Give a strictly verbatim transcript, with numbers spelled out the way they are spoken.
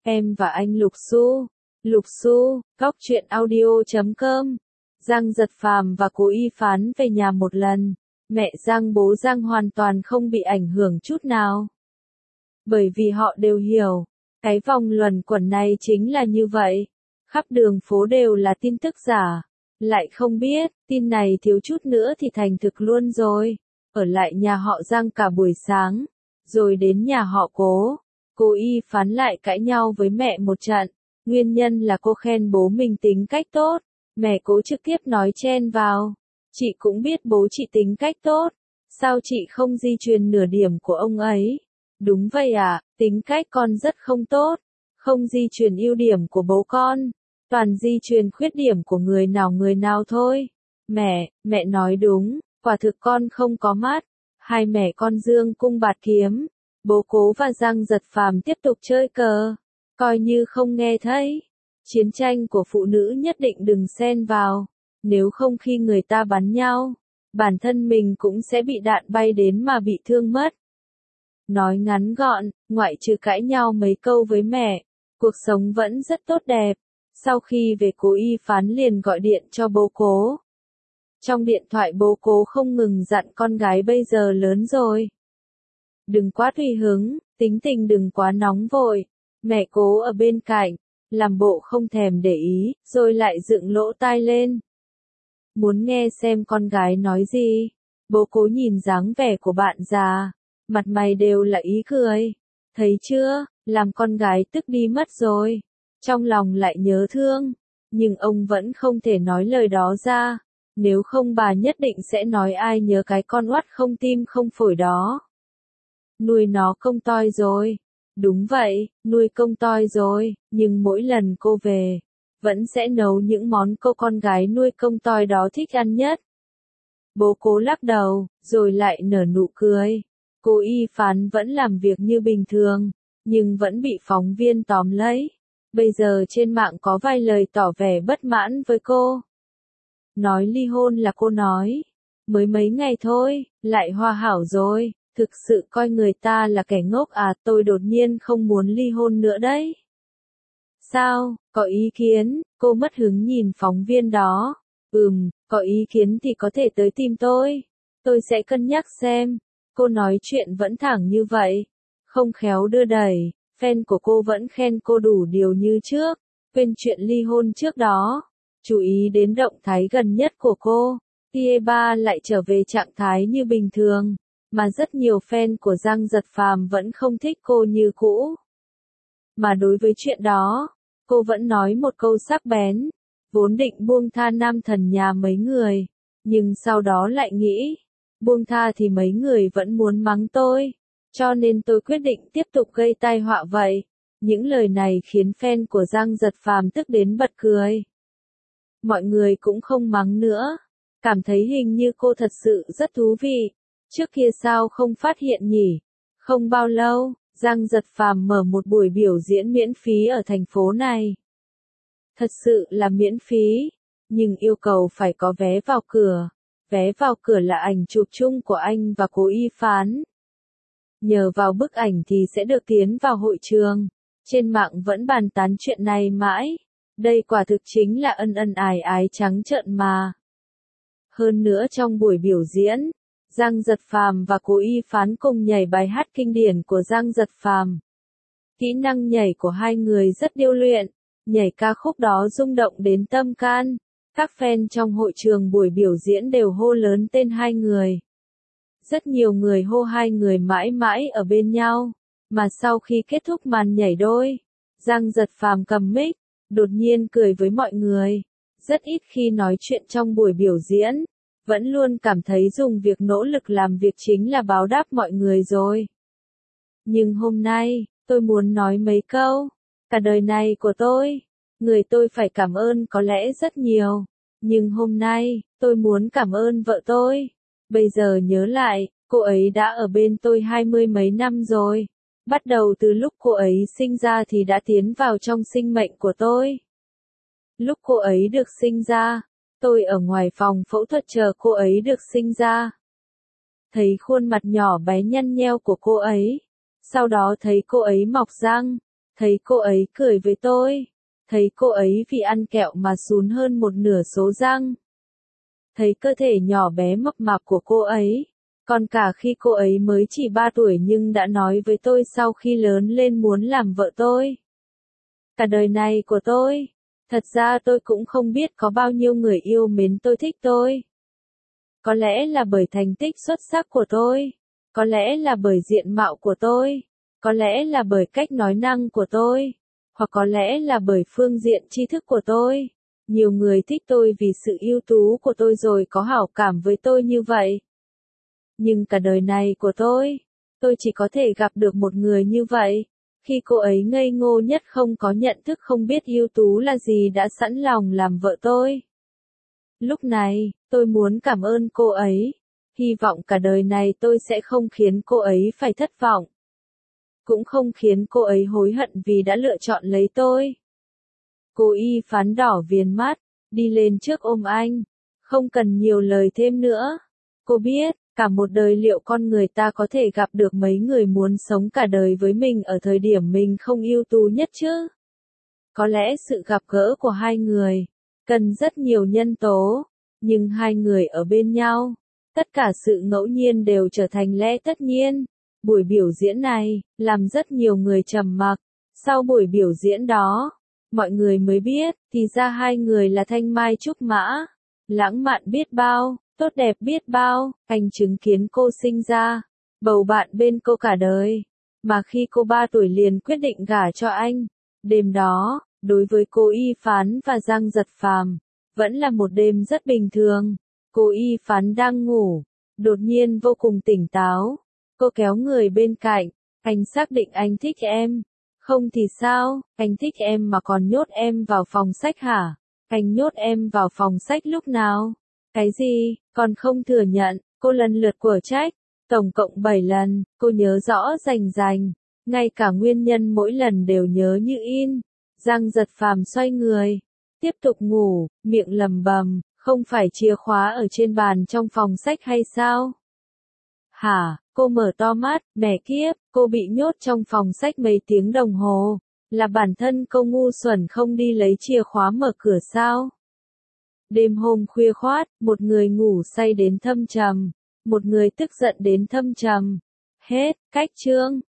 Em và anh Lục Xu. Lục Xu, góc truyện audio chấm com. Giang Giật Phàm và Cố Y Phán về nhà một lần. Mẹ Giang bố Giang hoàn toàn không bị ảnh hưởng chút nào. Bởi vì họ đều hiểu, cái vòng luẩn quẩn này chính là như vậy. Khắp đường phố đều là tin tức giả. Lại không biết, tin này thiếu chút nữa thì thành thực luôn rồi. Ở lại nhà họ Giang cả buổi sáng. Rồi đến nhà họ Cố. Cố Y Phán lại cãi nhau với mẹ một trận. Nguyên nhân là cô khen bố mình tính cách tốt. Mẹ Cố trực tiếp nói chen vào. Chị cũng biết bố chị tính cách tốt. Sao chị không di truyền nửa điểm của ông ấy? Đúng vậy à, tính cách con rất không tốt. Không di truyền ưu điểm của bố con. Toàn di truyền khuyết điểm của người nào người nào thôi. Mẹ, mẹ nói đúng, quả thực con không có mắt. Hai mẹ con dương cung bạt kiếm. Bố Cố và Giang Giật Phàm tiếp tục chơi cờ. Coi như không nghe thấy. Chiến tranh của phụ nữ nhất định đừng xen vào. Nếu không khi người ta bắn nhau, bản thân mình cũng sẽ bị đạn bay đến mà bị thương mất. Nói ngắn gọn, ngoại trừ cãi nhau mấy câu với mẹ, cuộc sống vẫn rất tốt đẹp. Sau khi về Cố Y Phán liền gọi điện cho bố Cố. Trong điện thoại bố Cố không ngừng dặn con gái bây giờ lớn rồi. Đừng quá tùy hứng, tính tình đừng quá nóng vội. Mẹ Cố ở bên cạnh, làm bộ không thèm để ý, rồi lại dựng lỗ tai lên. Muốn nghe xem con gái nói gì. Bố Cố nhìn dáng vẻ của bạn già, mặt mày đều là ý cười. Thấy chưa, làm con gái tức đi mất rồi. Trong lòng lại nhớ thương, nhưng ông vẫn không thể nói lời đó ra. Nếu không bà nhất định sẽ nói ai nhớ cái con oắt không tim không phổi đó. Nuôi nó công toi rồi. Đúng vậy, nuôi công toi rồi, nhưng mỗi lần cô về, vẫn sẽ nấu những món cô con gái nuôi công toi đó thích ăn nhất. Bố Cố lắc đầu, rồi lại nở nụ cười. Cố Y Phán vẫn làm việc như bình thường, nhưng vẫn bị phóng viên tóm lấy. Bây giờ trên mạng có vài lời tỏ vẻ bất mãn với cô. Nói ly hôn là cô nói. Mới mấy ngày thôi, lại hòa hảo rồi. Thực sự coi người ta là kẻ ngốc à, tôi đột nhiên không muốn ly hôn nữa đấy. Sao, có ý kiến? Cô mất hứng nhìn phóng viên đó. Ừm, có ý kiến thì có thể tới tìm tôi. Tôi sẽ cân nhắc xem. Cô nói chuyện vẫn thẳng như vậy. Không khéo đưa đẩy. Fan của cô vẫn khen cô đủ điều như trước. Quên chuyện ly hôn trước đó. Chú ý đến động thái gần nhất của cô. Tie ba lại trở về trạng thái như bình thường. Mà rất nhiều fan của Giang Giật Phàm vẫn không thích cô như cũ. Mà đối với chuyện đó, cô vẫn nói một câu sắc bén. Vốn định buông tha nam thần nhà mấy người. Nhưng sau đó lại nghĩ. Buông tha thì mấy người vẫn muốn mắng tôi. Cho nên tôi quyết định tiếp tục gây tai họa vậy. Những lời này khiến fan của Giang Giật Phàm tức đến bật cười. Mọi người cũng không mắng nữa. Cảm thấy hình như cô thật sự rất thú vị. Trước kia sao không phát hiện nhỉ? Không bao lâu, Giang Giật Phàm mở một buổi biểu diễn miễn phí ở thành phố này. Thật sự là miễn phí, nhưng yêu cầu phải có vé vào cửa. Vé vào cửa là ảnh chụp chung của anh và Cố Y Phán. Nhờ vào bức ảnh thì sẽ được tiến vào hội trường. Trên mạng vẫn bàn tán chuyện này mãi. Đây quả thực chính là ân ân ái ái trắng trợn mà. Hơn nữa trong buổi biểu diễn, Giang Giật Phàm và Cố Y Phán cùng nhảy bài hát kinh điển của Giang Giật Phàm. Kỹ năng nhảy của hai người rất điêu luyện, nhảy ca khúc đó rung động đến tâm can. Các fan trong hội trường buổi biểu diễn đều hô lớn tên hai người. Rất nhiều người hô hai người mãi mãi ở bên nhau, mà sau khi kết thúc màn nhảy đôi, Giang Giật Phàm cầm mic, đột nhiên cười với mọi người. Rất ít khi nói chuyện trong buổi biểu diễn. Vẫn luôn cảm thấy dùng việc nỗ lực làm việc chính là báo đáp mọi người rồi. Nhưng hôm nay, tôi muốn nói mấy câu. Cả đời này của tôi, người tôi phải cảm ơn có lẽ rất nhiều. Nhưng hôm nay, tôi muốn cảm ơn vợ tôi. Bây giờ nhớ lại, cô ấy đã ở bên tôi hai mươi mấy năm rồi. Bắt đầu từ lúc cô ấy sinh ra thì đã tiến vào trong sinh mệnh của tôi. Lúc cô ấy được sinh ra, tôi ở ngoài phòng phẫu thuật chờ cô ấy được sinh ra. Thấy khuôn mặt nhỏ bé nhăn nheo của cô ấy. Sau đó thấy cô ấy mọc răng. Thấy cô ấy cười với tôi. Thấy cô ấy vì ăn kẹo mà sún hơn một nửa số răng. Thấy cơ thể nhỏ bé mập mạp của cô ấy. Còn cả khi cô ấy mới chỉ ba tuổi nhưng đã nói với tôi sau khi lớn lên muốn làm vợ tôi. Cả đời này của tôi, thật ra tôi cũng không biết có bao nhiêu người yêu mến tôi thích tôi. Có lẽ là bởi thành tích xuất sắc của tôi. Có lẽ là bởi diện mạo của tôi. Có lẽ là bởi cách nói năng của tôi. Hoặc có lẽ là bởi phương diện tri thức của tôi. Nhiều người thích tôi vì sự ưu tú của tôi rồi có hảo cảm với tôi như vậy. Nhưng cả đời này của tôi, tôi chỉ có thể gặp được một người như vậy. Khi cô ấy ngây ngô nhất không có nhận thức không biết ưu tú là gì đã sẵn lòng làm vợ tôi. Lúc này, tôi muốn cảm ơn cô ấy. Hy vọng cả đời này tôi sẽ không khiến cô ấy phải thất vọng. Cũng không khiến cô ấy hối hận vì đã lựa chọn lấy tôi. Cô y phán đỏ viền mắt, đi lên trước ôm anh. Không cần nhiều lời thêm nữa. Cô biết, cả một đời liệu con người ta có thể gặp được mấy người muốn sống cả đời với mình ở thời điểm mình không ưu tú nhất chứ? Có lẽ sự gặp gỡ của hai người cần rất nhiều nhân tố, nhưng hai người ở bên nhau, tất cả sự ngẫu nhiên đều trở thành lẽ tất nhiên. Buổi biểu diễn này làm rất nhiều người trầm mặc. Sau buổi biểu diễn đó, mọi người mới biết, thì ra hai người là thanh mai trúc mã, lãng mạn biết bao, tốt đẹp biết bao. Anh chứng kiến cô sinh ra, bầu bạn bên cô cả đời, mà khi cô ba tuổi liền quyết định gả cho anh. Đêm đó, đối với cô Y Phán và Giang Giật Phàm, vẫn là một đêm rất bình thường. Cô Y Phán đang ngủ, đột nhiên vô cùng tỉnh táo. Cô kéo người bên cạnh, anh xác định anh thích em. Không thì sao, anh thích em mà còn nhốt em vào phòng sách hả? Anh nhốt em vào phòng sách lúc nào? Cái gì, còn không thừa nhận, cô lần lượt của trách. Tổng cộng bảy lần, cô nhớ rõ rành rành. Ngay cả nguyên nhân mỗi lần đều nhớ như in. Giang Giật Phàm xoay người, tiếp tục ngủ, miệng lầm bầm, không phải chìa khóa ở trên bàn trong phòng sách hay sao? Hả, cô mở to mắt, mẹ kiếp, cô bị nhốt trong phòng sách mấy tiếng đồng hồ. Là bản thân cô ngu xuẩn không đi lấy chìa khóa mở cửa sao? Đêm hôm khuya khoát, một người ngủ say đến thâm trầm, một người tức giận đến thâm trầm. Hết, cách chương.